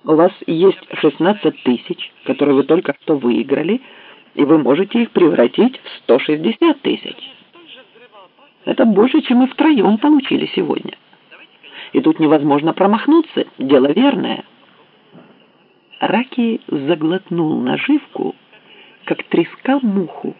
У вас есть 16 тысяч, которые вы только что выиграли, и вы можете их превратить в 160 тысяч. Это больше, чем мы втроем получили сегодня. И тут невозможно промахнуться, дело верное. Раки заглотнул наживку, как треска муху.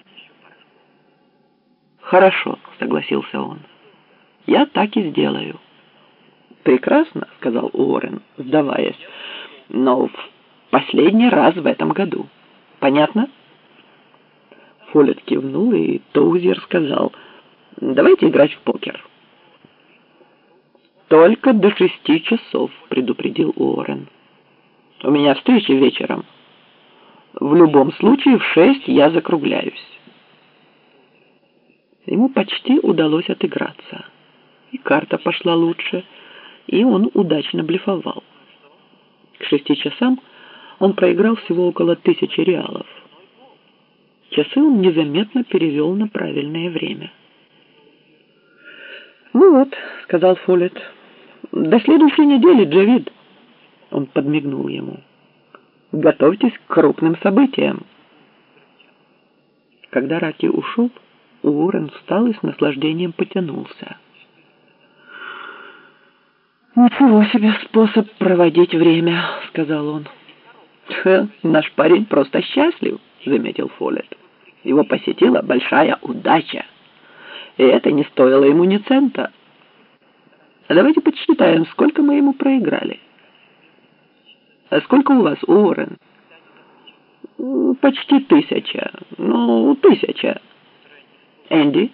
«Хорошо», — согласился он. «Я так и сделаю». «Прекрасно», — сказал Уоррен, сдаваясь. «Но в последний раз в этом году. Понятно?» Фоллетт кивнул, и Тоузер сказал: «Давайте играть в покер». «Только до 6 часов», — предупредил Уоррен. «У меня встреча вечером. В любом случае в 6 я закругляюсь». Ему почти удалось отыграться. И карта пошла лучше, и он удачно блефовал. К 6 часам он проиграл всего около 1000 реалов. Часы он незаметно перевел на правильное время. «Ну вот», — сказал Фоллетт, — «до следующей недели, Джавид». Он подмигнул ему. «Готовьтесь к крупным событиям». Когда Раки ушел, Уоррен встал и с наслаждением потянулся. «Ничего себе способ проводить время», — сказал он. «Наш парень просто счастлив», — заметил Фоллетт. «Его посетила большая удача, и это не стоило ему ни цента. Давайте подсчитаем, сколько мы ему проиграли». «А сколько у вас, Уоррен?» «Почти 1000. 1000. Энди?»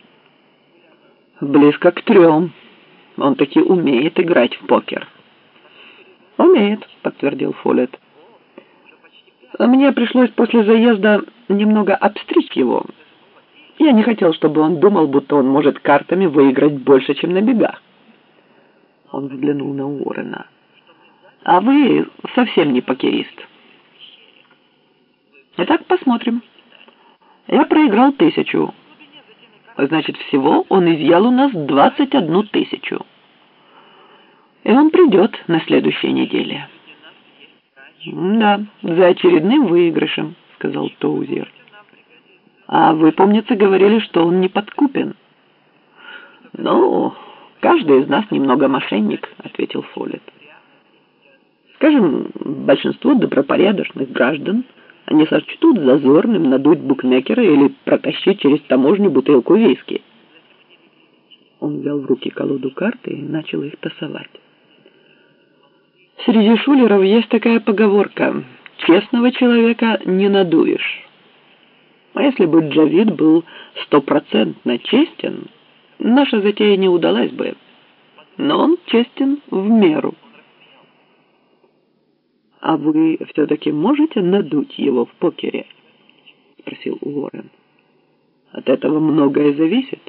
«Близко к 3. Он таки умеет играть в покер». «Умеет», — подтвердил Фоллетт. «Мне пришлось после заезда немного обстричь его. Я не хотел, чтобы он думал, будто он может картами выиграть больше, чем на бегах». Он взглянул на Уоррена. «А вы совсем не покерист». «Итак, посмотрим. Я проиграл 1000. Значит, всего он изъял у нас 21 000. И он придет на следующей неделе». «Да, за очередным выигрышем», — сказал Тоузер. «А вы, помнится, говорили, что он не подкупен». «Ну, каждый из нас немного мошенник», — ответил Фоллетт. «Скажем, большинство добропорядочных граждан не сочтут зазорным надуть букмекера или протащить через таможню бутылку виски». Он взял в руки колоду карты и начал их тасовать. «Среди шулеров есть такая поговорка: честного человека не надуешь. А если бы Джавид был 100% честен, наша затея не удалась бы. Но он честен в меру». «А вы все-таки можете надуть его в покере?» — спросил Уоррен. «От этого многое зависит».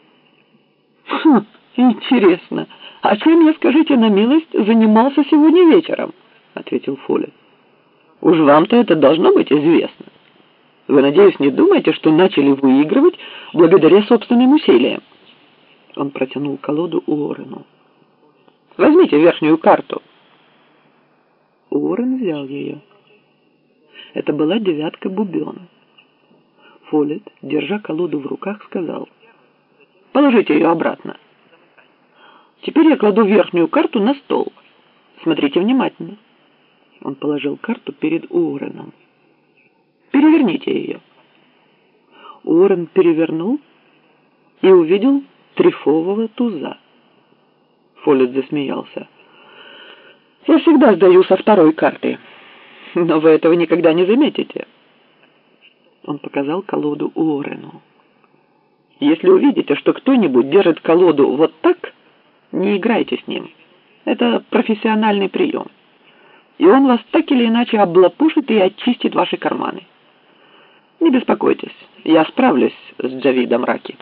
«Интересно, а чем я, скажите на милость, занимался сегодня вечером?» — ответил Фоллетт. «Уж вам-то это должно быть известно. Вы, надеюсь, не думаете, что начали выигрывать благодаря собственным усилиям?» Он протянул колоду Уоррену. «Возьмите верхнюю карту». Уоррен взял ее. Это была 9 бубен. Фоллетт, держа колоду в руках, сказал: «Положите ее обратно. Теперь я кладу верхнюю карту на стол. Смотрите внимательно». Он положил карту перед Уорреном. «Переверните ее». Уоррен перевернул и увидел трефового туза. Фоллетт засмеялся. «Я всегда сдаю со второй карты, но вы этого никогда не заметите». Он показал колоду Уоррену. «Если увидите, что кто-нибудь держит колоду вот так, не играйте с ним. Это профессиональный прием. И он вас так или иначе облапушит и очистит ваши карманы. Не беспокойтесь, я справлюсь с Джавидом Раки».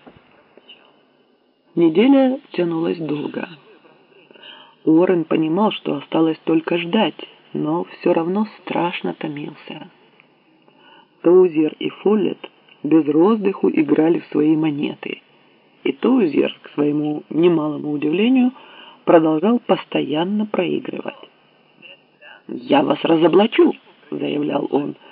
Неделя тянулась долго. Уоррен понимал, что осталось только ждать, но все равно страшно томился. Тоузер и Фоллетт без роздыху играли в свои монеты, и Тоузер, к своему немалому удивлению, продолжал постоянно проигрывать. «Я вас разоблачу», — заявлял он.